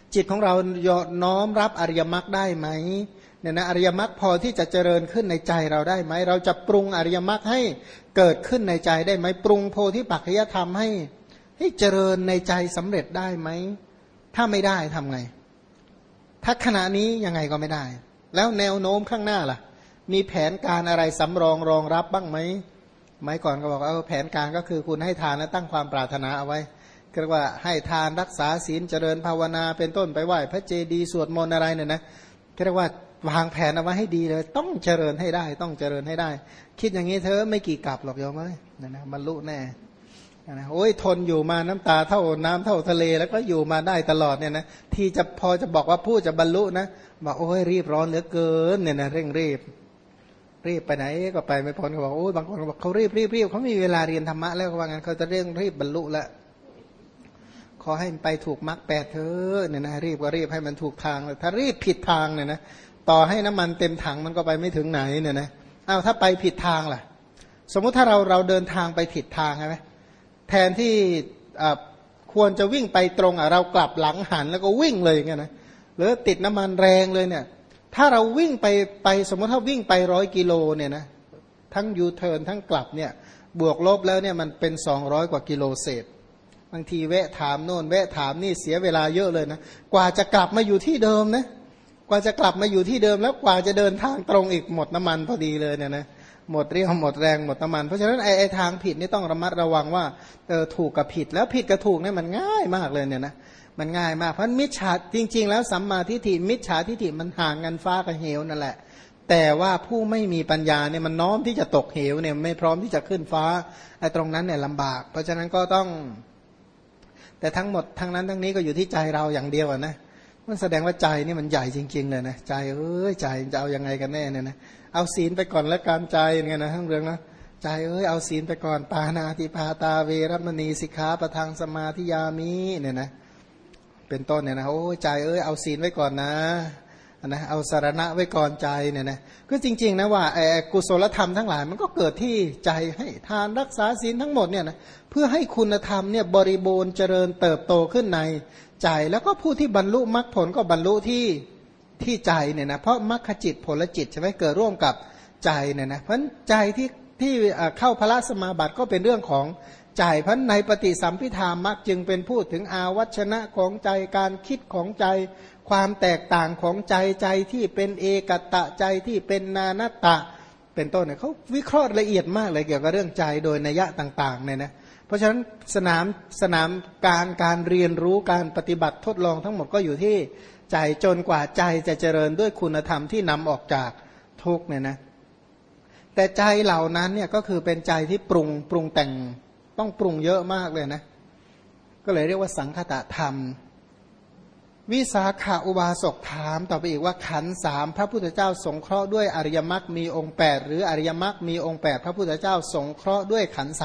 จิตของเราน้อมรับอริยมรรคได้ไหมเนี่ยนะอริยมรรคพอที่จะเจริญขึ้นในใจเราได้ไหมเราจะปรุงอริยมรรคให้เกิดขึ้นในใจได้ไหมปรุงโพธิปัจจะธรรมให้เจริญในใจสำเร็จได้ไหมถ้าไม่ได้ทำไงถ้าขณะนี้ยังไงก็ไม่ได้แล้วแนวโน้มข้างหน้าล่ะมีแผนการอะไรสำรองรองรับบ้างไหมไม้ก่อนก็บอกแผนการก็คือคุณให้ทานและตั้งความปรารถนาเอาไว้เรียกว่าให้ทานรักษาศีลเจริญภาวนาเป็นต้นไปไหว้พระเจดีย์สวดมนต์อะไรเนี่ยนะเรียกว่าวางแผนเอาไว้ให้ดีเลยต้องเจริญให้ได้ต้องเจริญให้ได้คิดอย่างนี้เธอไม่กี่กลับหรอกโยมเอ้ยนะบรรลุแน่นะโอ้ยทนอยู่มาน้ำตาเท่าน้ำเท่าทะเลแล้วก็อยู่มาได้ตลอดเนี่ยนะที่จะพอจะบอกว่าผู้จะบรรลุนะบอกโอ้ยรีบร้อนเหลือเกินเนี่ยนะเร่งรีบไปไหนก็ไปไม่พ้นเขาบอกโอ้ยบางคนบอกเขารีบเขาไม่มีเวลาเรียนธรรมะแล้วว่างั้นเขาจะเร่งรีบบรรลุแล้วขอให้มันไปถูกมรรคแปดเถอะเนี่ยนะรีบก็รีบให้มันถูกทางถ้ารีบผิดทางเนี่ยนะต่อให้น้ำมันเต็มถังมันก็ไปไม่ถึงไหนเนี่ยนะอ้าวถ้าไปผิดทางล่ะสมมุติถ้าเราเดินทางไปผิดทางใช่ไหมแทนที่ควรจะวิ่งไปตรงเรากลับหลังหันแล้วก็วิ่งเลยอย่างเงี้ยนะหรือติดน้ำมันแรงเลยเนี่ยถ้าเราวิ่งไปสมมติถ้าวิ่งไป100 กิโลเนี่ยนะทั้งยูเทิร์นทั้งกลับเนี่ยบวกลบแล้วเนี่ยมันเป็น200 กว่ากิโลเศษบางทีแวะถามโน่นแวะถามนี่เสียเวลาเยอะเลยนะกว่าจะกลับมาอยู่ที่เดิมนะกว่าจะกลับมาอยู่ที่เดิมแล้วกว่าจะเดินทางตรงอีกหมดน้ำมันพอดีเลยเนี่ยนะหมดเรี่ยวหมดแรงหมดน้ำมันเพราะฉะนั้นไอ้ทางผิดนี่ต้องระมัดระวังว่าถูกกับผิดแล้วผิดกับถูกเนี่ยมันง่ายมากเลยเนี่ยนะมันง่ายมากเพราะมิจฉาจริงๆแล้วสัมมาทิฏฐิมิจฉาทิฏฐิมันห่างกันฟ้ากับเหวนั่นแหละแต่ว่าผู้ไม่มีปัญญาเนี่ยมันน้อมที่จะตกเหวเนี่ยไม่พร้อมที่จะขึ้นฟ้าไอ้ตรงนั้นเนี่ยลำบากเพราะฉะนั้นก็ต้องแต่ทั้งหมดทั้งนั้นทั้งนี้ก็อยู่ที่ใจเราอย่างเดียวนะมันแสดงว่าใจนี่มันใหญ่จริงๆเลยนะใจใจจะเอายังไงกันแน่เนี่ยนะเอาศีลไปก่อนและการใจเนี่ยนะทั้งเรื่องนะใจเอาศีลไปก่อนปานาติปาตาเวรมณีสิกขาปะทังสมาธิยามิเนี่ยนะเป็นต้นเนี่ยนะใจเอาศีลไว้ก่อนนะเอาสารณะไว้ก่อนใจเนี่ยนะก็จริงๆนะว่ากุศลธรรมทั้งหลายมันก็เกิดที่ใจให้ทานรักษาศีลทั้งหมดเนี่ยนะเพื่อให้คุณธรรมเนี่ยบริบูรณ์เจริญเติบโตขึ้นในใจแล้วก็ผู้ที่บรรลุมรรคผลก็บรรลุที่ใจเนี่ยนะเพราะมรรคจิตผลจิตใช่ไหมเกิดร่วมกับใจเนี่ยนะเพราะใจที่เข้าพละสมาบัติก็เป็นเรื่องของใจเพราะในปฏิสัมพิธามรรคจึงเป็นพูดถึงอาวัชนะของใจการคิดของใจความแตกต่างของใจที่เป็นเอกตะใจที่เป็นนานัตตะเป็นต้นเนี่ยเขาวิเคราะห์ละเอียดมากเลยเกี่ยวกับเรื่องใจโดยนัยยะต่างๆเนี่ยนะเพราะฉะนั้นสนามการเรียนรู้การปฏิบัติทดลองทั้งหมดก็อยู่ที่ใจจนกว่าใจจะเจริญด้วยคุณธรรมที่นำออกจากทุกข์เนี่ยนะแต่ใจเหล่านั้นเนี่ยก็คือเป็นใจที่ปรุงแต่งต้องปรุงเยอะมากเลยนะก็เลยเรียกว่าสังคตธรรมวิสาขาอุบาสกถามต่อไปอีกว่าขันธ์3พระพุทธเจ้าสงเคราะห์ด้วยอริยมรรคมีองค์8หรืออริยมรรคมีองค์8พระพุทธเจ้าสงเคราะห์ด้วยขันธ์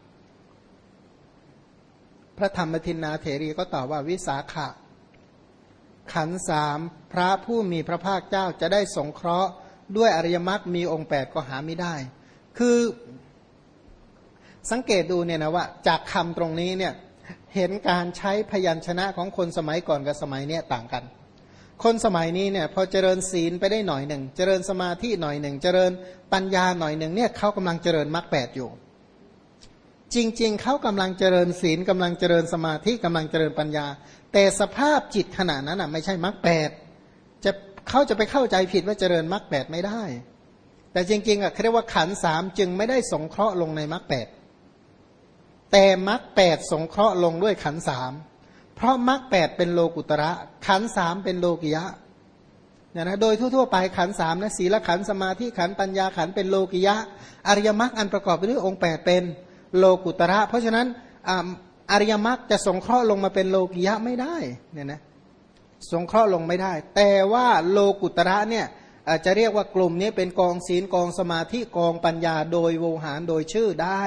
3พระธรรมทินนาเถรีก็ตอบว่าวิสาขะขันธ์3พระผู้มีพระภาคเจ้าจะได้สงเคราะห์ด้วยอริยมรรคมีองค์8ก็หาไม่ได้คือสังเกตดูเนี่ยนะว่าจากคำตรงนี้เนี่ยเห็นการใช้พยัญชนะของคนสมัยก่อนกับสมัยเนี้ยต่างกันคนสมัยนี้เนี่ยพอเจริญศีลไปได้หน่อยหนึ่งเจริญสมาธิหน่อยหนึ่งเจริญปัญญาหน่อยหนึ่งเนี่ยเขากำลังเจริญมรรค8อยู่จริงๆเขากำลังเจริญศีลกำลังเจริญสมาธิกำลังเจริญปัญญาแต่สภาพจิตขณะนั้นไม่ใช่มรรค8เขาจะไปเข้าใจผิดว่าเจริญมรรค8ไม่ได้แต่จริงๆเขาเรียกว่าขันธ์3จึงไม่ได้สงเคราะห์ลงในมรรค8แต่มรรค8สงเคราะห์ลงด้วยขันธ์3เพราะมรรค8เป็นโลกุตระขันธ์3เป็นโลกิยะนะโดยทั่วๆไปขันธ์3นะศีลขันธ์สมาธิขันธ์ปัญญาขันธ์เป็นโลกิยะอริยมรรคอันประกอบไปด้วยองค์8เป็นโลกุตระเพราะฉะนั้นอริยมรรคจะสงเคราะห์ลงมาเป็นโลกิยะไม่ได้เนี่ยนะสงเคราะห์ลงไม่ได้แต่ว่าโลกุตระเนี่ยจะเรียกว่ากลุ่มนี้เป็นกองศีลกองสมาธิกองปัญญาโดยโวหารโดยชื่อได้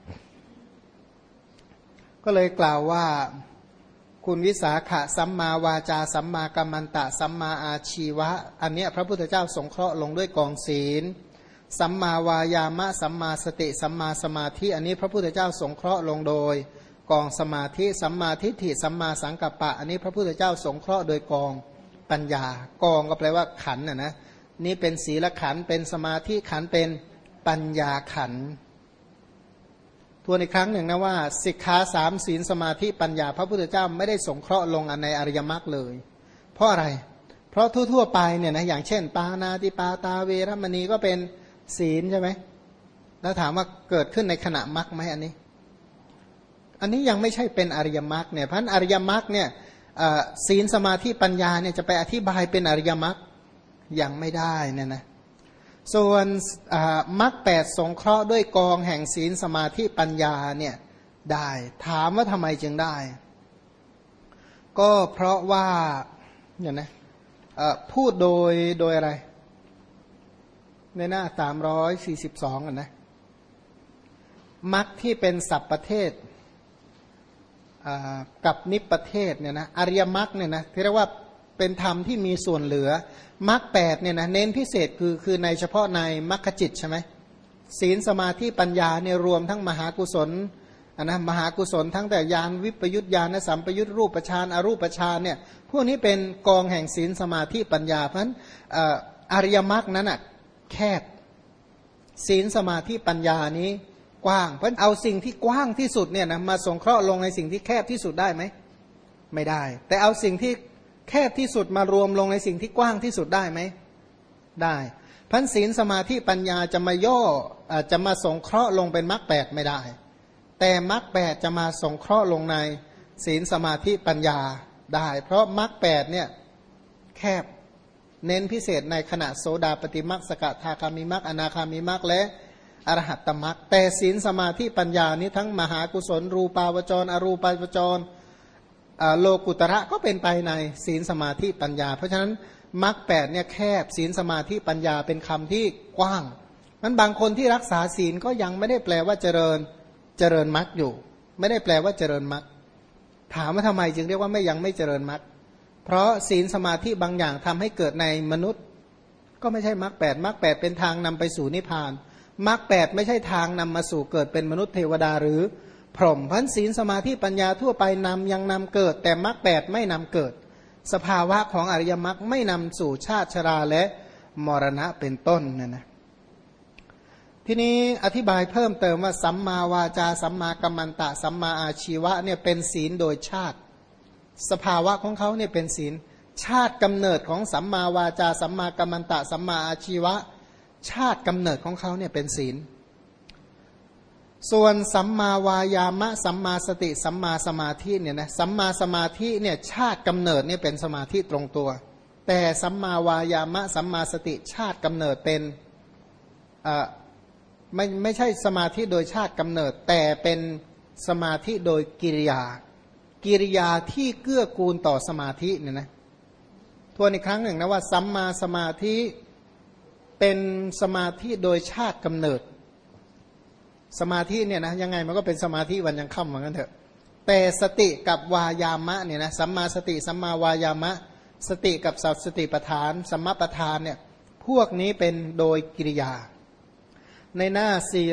ก็เลยกล่าวว่าคุณวิสาขะสัมมาวาจาสัมมากัมมันตะสัมมาอาชีวะอันเนี้ยพระพุทธเจ้าสงเคราะห์ลงด้วยกองศีลสัมมาวายามะสัมมาสติสัมมาสมาธิอันนี้พระพุทธเจ้าสงเคราะห์ลงโดยกองสมาธิสัมมาทิฏฐิสัมมาสังกัปปะอันนี้พระพุทธเจ้าสงเคราะห์โดยกองปัญญากองก็แปลว่าขันธ์นะนี่เป็นศีลขันธ์เป็นสมาธิขันธ์เป็นปัญญาขันธ์ทวนอีกครั้งหนึ่งนะว่าสิกขาสามศีลสมาธิปัญญาพระพุทธเจ้าไม่ได้สงเคราะห์ลงในอริยมรรคเลยเพราะอะไรเพราะทั่วๆไปเนี่ยนะอย่างเช่นปานาติปาตาเวรมณีก็เป็นศีลใช่ไหมแล้วถามว่าเกิดขึ้นในขณะมรรคไหมอันนี้ยังไม่ใช่เป็นอริยมรรคเนี่ยเพราะอริยมรรคเนี่ยศีลสมาธิปัญญาเนี่ยจะไปอธิบายเป็นอริยมรรคยังไม่ได้เนี่ยนะส่วนมรรคแปดสงเคราะห์ด้วยกองแห่งศีลสมาธิปัญญาเนี่ยได้ถามว่าทำไมจึงได้ ก็เพราะว่าเนี่ยนะพูดโดยอะไรในหน้า342นะมรรคที่เป็นสัพพเทศกับนิพพเทศเนี่ยนะอริยมรรคเนี่ยนะที่เรียกว่าเป็นธรรมที่มีส่วนเหลือมรรคแปดเนี่ยนะเน้นพิเศษคือในเฉพาะในมรรคจิตใช่ไหมศีลสมาธิปัญญาเนี่ยรวมทั้งมหากุศลนะมหากุศลทั้งแต่ญาณวิปยุตญาณสัมปยุตรูปฌานอรูปฌานเนี่ยพวกนี้เป็นกองแห่งศีลสมาธิปัญญาเพราะฉะนั้นอริยมรรคนั้นอ่ะแคบศีลสมาธิปัญญานี้กว้างเพราะเอาสิ่งที่กว้างที่สุดเนี่ยนะมาสงเคราะห์ลงในสิ่งที่แคบที่สุดได้ไหมไม่ได้แต่เอาสิ่งที่แคบที่สุดมารวมลงในสิ่งที่กว้างที่สุดได้ไหมได้พันศีลสมาธิปัญญาจะมาย่อจะมาสงเคราะห์ลงเป็นมรรคแปดไม่ได้แต่มรรคแปดจะมาสงเคราะห์ลงในศีลสมาธิปัญญาได้เพราะมรรคแปดเนี่ยแคบเน้นพิเศษในขณะโสดาปฏิมรรคสกทาคามิมรรคอนาคามิมรรคและอรหัตตมรรคแต่ศีลสมาธิปัญญานี้ทั้งมหากุศลรูปาวจรอรูปาวจรโลกุตระก็เป็นไปในศีลสมาธิปัญญาเพราะฉะนั้นมรรคแปดเนี่ยแคบศีลสมาธิปัญญาเป็นคำที่กว้างนั้นบางคนที่รักษาศีลก็ยังไม่ได้แปลว่าเจริญมรรคอยู่ไม่ได้แปลว่าเจริญมรรคถามว่าทำไมจึงเรียกว่ายังไม่เจริญมรรคเพราะศีลสมาธิบางอย่างทำให้เกิดในมนุษย์ก็ไม่ใช่มรรคแปดมรรคแปดเป็นทางนำไปสู่นิพพานมรรคแปดไม่ใช่ทางนำมาสู่เกิดเป็นมนุษย์เทวดาหรือพรหมพันศีลสมาธิปัญญาทั่วไปยังนำเกิดแต่มรรคแปดไม่นำเกิดสภาวะของอริยมรรคไม่นำสู่ชาติชราและมรณะเป็นต้นนะทีนี้อธิบายเพิ่มเติมว่าสัมมาวาจาสัมมากัมมันตะสัมมาอาชีวะเนี่ยเป็นศีลโดยชาติสภาวะของเขาเนี่ยเป็นศีลชาติกำเนิดของสัมมาวาจาสัมมากัมมันตะสัมมาอาชีวะชาติกำเนิดของเขาเนี่ยเป็นศีลส่วนสัมมาวายามะสัมมาสติสัมมาสมาธิเนี่ยนะสัมมาสมาธิเนี่ยชาติกำเนิดเนี่ยเป็นสมาธิตรงตัวแต่สัมมาวายามะสัมมาสติชาติกำเนิดเป็นไม่ใช่สมาธิโดยชาติกำเนิดแต่เป็นสมาธิโดยกิริยาที่เกื้อกูลต่อสมาธิเนี่ยนะทวนอีกครั้งหนึ่งนะว่าสัมมาสมาธิเป็นสมาธิโดยชาติกำเนิดสมาธิเนี่ยนะยังไงมันก็เป็นสมาธิวันยังค่ำเหมือนกันเถอะแต่สติกับวายามะเนี่ยนะสัมมาสติสัมมาวายามะสติกับสัพสติปัฏฐานสัมมาปัฏฐานเนี่ยพวกนี้เป็นโดยกิริยาในหน้า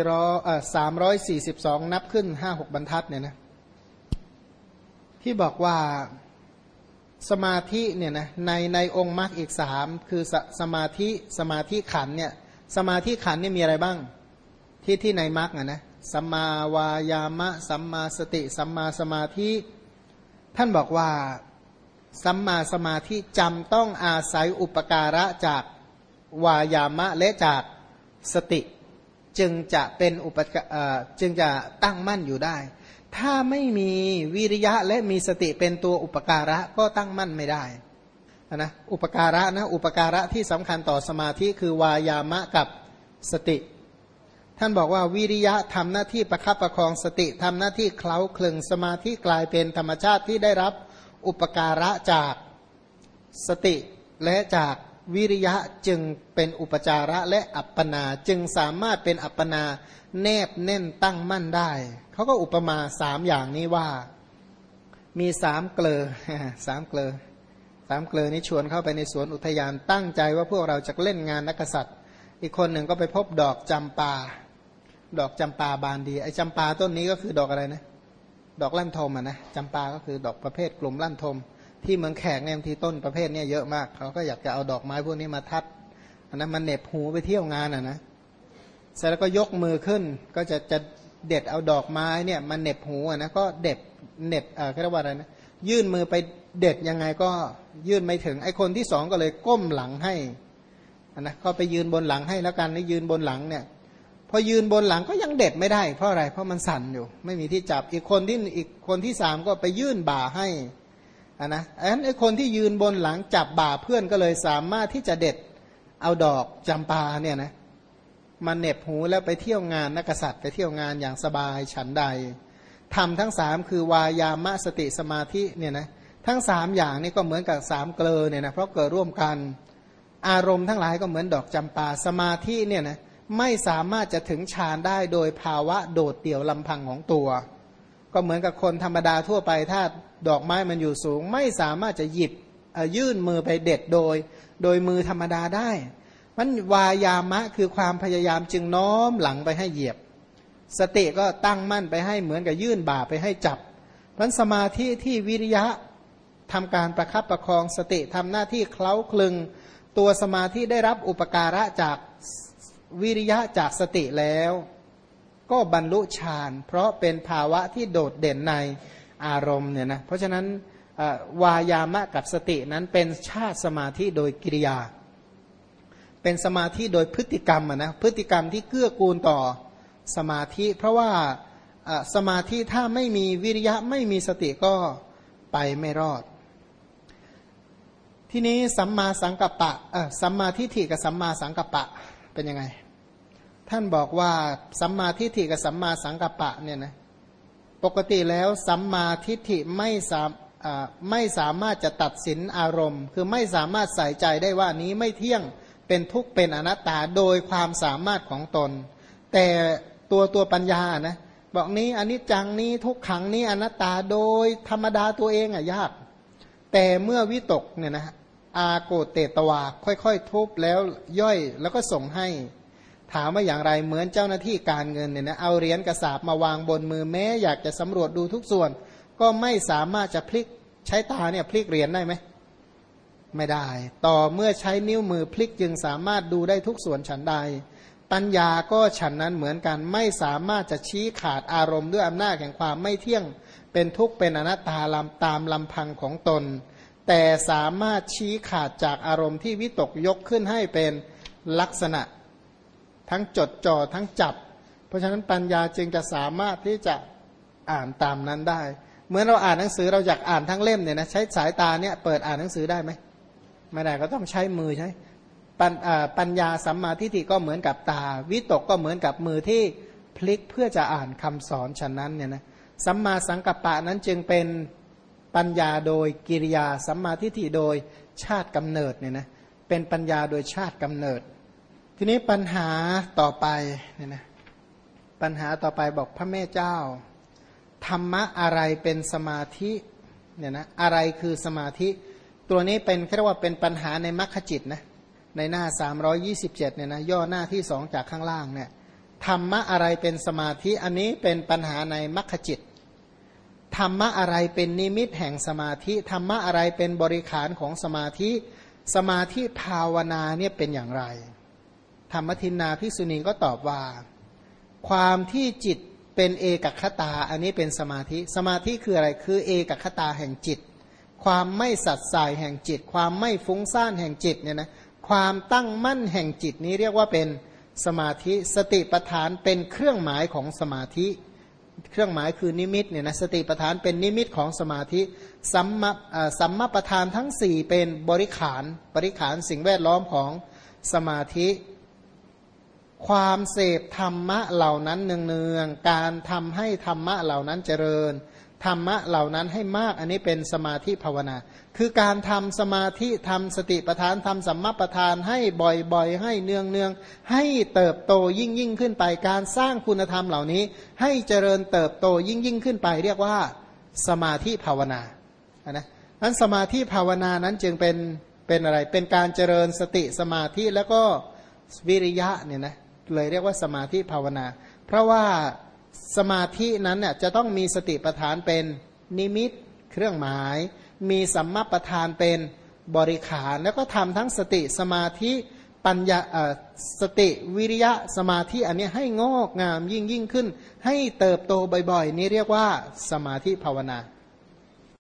342นับขึ้น 5-6 บรรทัดเนี่ยนะที่บอกว่าสมาธิเนี่ยนะในองค์มรรคอีก3คือสมาธิขันเนี่ยสมาธิขันนี่มีอะไรบ้างที่ในมรรคนะสัมมาวายามะสัมมาสติสัมมาสมาธิท่านบอกว่าสัมมาสมาธิจำต้องอาศัยอุปการะจากวายามะและจากสติจึงจะเป็นจึงจะตั้งมั่นอยู่ได้ถ้าไม่มีวิริยะและมีสติเป็นตัวอุปการะก็ตั้งมั่นไม่ได้นะอุปการะนะอุปการะที่สำคัญต่อสมาธิคือวายามะกับสติท่านบอกว่าวิริยะทำหน้าที่ประคับประคองสติทำหน้าที่เคล้าคลึงสมาธิกลายเป็นธรรมชาติที่ได้รับอุปการะจากสติและจากวิริยะจึงเป็นอุปจาระและอัปปนาจึงสามารถเป็นอัปปนาแนบแน่นตั้งมั่นได้เขาก็อุปมา3อย่างนี้ว่ามี3เกลอ3เกลอนี้ชวนเข้าไปในสวนอุทยานตั้งใจว่าพวกเราจะเล่นงานนักษัตริย์อีกคนหนึ่งก็ไปพบดอกจำปาบานดีไอ้จำปาต้นนี้ก็คือดอกอะไรนะดอกลั่นทมนะจำปาก็คือดอกประเภทกลุ่มลั่นทมที่เมืองแขกเนี่ยบางทีต้นประเภทนี้เยอะมากเขาก็อยากจะเอาดอกไม้พวกนี้มาทัดอันนั้นมันเหน็บหูไปเที่ยวงานนะเสร็จแล้วก็ยกมือขึ้นก็จะเด็ดเอาดอกไม้เนี่ยมาเหน็บหูนะก็เด็ดเหน็บเขาเรียกว่าอะไรนะยื่นมือไปเด็ดยังไงก็ยื่นไม่ถึงไอ้คนที่สองก็เลยก้มหลังให้นะก็ไปยืนบนหลังให้แล้วกันนี่ยืนบนหลังเนี่ยพอยืนบนหลังก็ยังเด็ดไม่ได้เพราะอะไรเพราะมันสั่นอยู่ไม่มีที่จับอีกคนที่สามก็ไปยื่นบ่าให้นะไอ้คนที่ยืนบนหลังจับบ่าเพื่อนก็เลยสามารถที่จะเด็ดเอาดอกจำปาเนี่ยนะมาเหน็บหูแล้วไปเที่ยวงานนักกษัตริย์ไปเที่ยวงานอย่างสบายฉันใดทำทั้งสามคือวายามะสติสมาธิเนี่ยนะทั้งสามอย่างนี่ก็เหมือนกับสามเกลอเนี่ยนะเพราะเกิดร่วมกันอารมณ์ทั้งหลายก็เหมือนดอกจำปาสมาธิเนี่ยนะไม่สามารถจะถึงฌานได้โดยภาวะโดดเดี่ยวลำพังของตัวก็เหมือนกับคนธรรมดาทั่วไปถ้าดอกไม้มันอยู่สูงไม่สามารถจะหยิบยื่นมือไปเด็ดโดยมือธรรมดาได้มันวายามะคือความพยายามจึงน้อมหลังไปให้เหยียบสติก็ตั้งมั่นไปให้เหมือนกับยื่นบ่าไปให้จับมันสมาธิที่วิริยะทำการประคับประคองสติทำหน้าที่เคล้าคลึงตัวสมาธิได้รับอุปการะจากวิริยะจากสติแล้วก็บรรลุฌานเพราะเป็นภาวะที่โดดเด่นในอารมณ์เนี่ยนะเพราะฉะนั้นวายามะกับสตินั้นเป็นชาติสมาธิโดยกิริยาเป็นสมาธิโดยพฤติกรรมนะพฤติกรรมที่เกื้อกูลต่อสมาธิเพราะว่าสมาธิถ้าไม่มีวิริยะไม่มีสติก็ไปไม่รอดทีนี้สัมมาสังกัปปะสัมมาทิฏฐิกับสัมมาสังกัปปะเป็นยังไงท่านบอกว่าสัมมาทิฏฐิกับสัมมาสังกัปปะเนี่ยนะปกติแล้วสัมมาทิฏฐิไม่สามารถจะตัดสินอารมณ์คือไม่สามารถใส่ใจได้ว่านี้ไม่เที่ยงเป็นทุกข์เป็นอนัตตาโดยความสามารถของตนแต่ตัวปัญญานะบอกนี้อนิจจังนี้ทุกขังนี้อนัตตาโดยธรรมดาตัวเองยากแต่เมื่อวิตกเนี่ยนะอาโกเตตวาค่อยๆทุบแล้วย่อยแล้วก็ส่งให้ถามว่าอย่างไรเหมือนเจ้าหน้าที่การเงินเนี่ยนะเอาเหรียญกระสาบมาวางบนมือแม้อยากจะสำรวจดูทุกส่วนก็ไม่สามารถจะพลิกใช้ตาเนี่ยพลิกเหรียญได้ไหมไม่ได้ต่อเมื่อใช้นิ้วมือพลิกจึงสามารถดูได้ทุกส่วนฉันใดปัญญาก็ฉันนั้นเหมือนกันไม่สามารถจะชี้ขาดอารมณ์ด้วยอำนาจแห่งความไม่เที่ยงเป็นทุกข์เป็นอนัตตาตามลำพังของตนแต่สามารถชี้ขาดจากอารมณ์ที่วิตกยกขึ้นให้เป็นลักษณะทั้งจดจ่อทั้งจับเพราะฉะนั้นปัญญาจึงจะสามารถที่จะอ่านตามนั้นได้เหมือนเราอ่านหนังสือเราอยากอ่านทั้งเล่มเนี่ยนะใช้สายตาเนี่ยเปิดอ่านหนังสือได้ไหมไม่ได้ก็ต้องใช้มือใช้ปัญญาสัมมาทิฏฐิก็เหมือนกับตาวิตกก็เหมือนกับมือที่พลิกเพื่อจะอ่านคำสอนฉะนั้นเนี่ยนะสัมมาสังกัปปะนั้นจึงเป็นปัญญาโดยกิริยาสัมมาทิฏฐิโดยชาติกำเนิดเนี่ยนะเป็นปัญญาโดยชาติกำเนิดทีนี้ปัญหาต่อไปเนี่ยนะปัญหาต่อไปบอกพระแม่เจ้าธรรมะอะไรเป็นสมาธิเนี่ยนะอะไรคือสมาธิตัวนี้เป็นเรียกว่าเป็นปัญหาในมรรคจิตนะในหน้า327เนี่ยนะย่อหน้าที่2จากข้างล่างเนี่ยธรรมะอะไรเป็นสมาธิอันนี้เป็นปัญหาในมรรคจิตธรรมะอะไรเป็นนิมิตแห่งสมาธิธรรมะอะไรเป็นบริขารของสมาธิสมาธิภาวนาเนี่ยเป็นอย่างไรธรรมทินนาภิกษุณีก็ตอบว่าความที่จิตเป็นเอกคตาอันนี้เป็นสมาธิสมาธิคืออะไรคือเอกคตาแห่งจิตความไม่สัตย์ส่ายแห่งจิตความไม่ฟุ้งซ่านแห่งจิตเนี่ยนะความตั้งมั่นแห่งจิตนี้เรียกว่าเป็นสมาธิสติปัฏฐานเป็นเครื่องหมายของสมาธิเครื่องหมายคือนิมิตเนี่ยนะสติปัฏฐานเป็นนิมิตของสมาธิสัมมาปัฏฐานทั้ง4เป็นบริขารสิ่งแวดล้อมของสมาธิความเสพธรรมะเหล่านั้นเนืองๆการทำให้ธรรมะเหล่านั้นเจริญธรรมะเหล่านั้นให้มากอันนี้เป็นสมาธิภาวนาคือการทำสมาธิทำสติปัฏฐานทำสัมมาปัฏฐานให้บ่อยๆให้เนืองๆให้เติบโตยิ่งขึ้นไปการสร้างคุณธรรมเหล่านี้ให้เจริญเติบโตยิ่งขึ้นไปเรียกว่าสมาธิภาวนานะนั้นสมาธิภาวนานั้นจึงเป็นอะไรเป็นการเจริญสติสมาธิแล้วก็วิริยะเนี่ยนะเลยเรียกว่าสมาธิภาวนาเพราะว่าสมาธินั้นเนี่ยจะต้องมีสติปัฏฐานเป็นนิมิตเครื่องหมายมีสัมมาปัฏฐานเป็นบริขารแล้วก็ทำทั้งสติสมาธิปัญญาสติวิริยะสมาธิอันนี้ให้งอกงามยิ่งขึ้นให้เติบโตบ่อยๆนี้เรียกว่าสมาธิภาวนา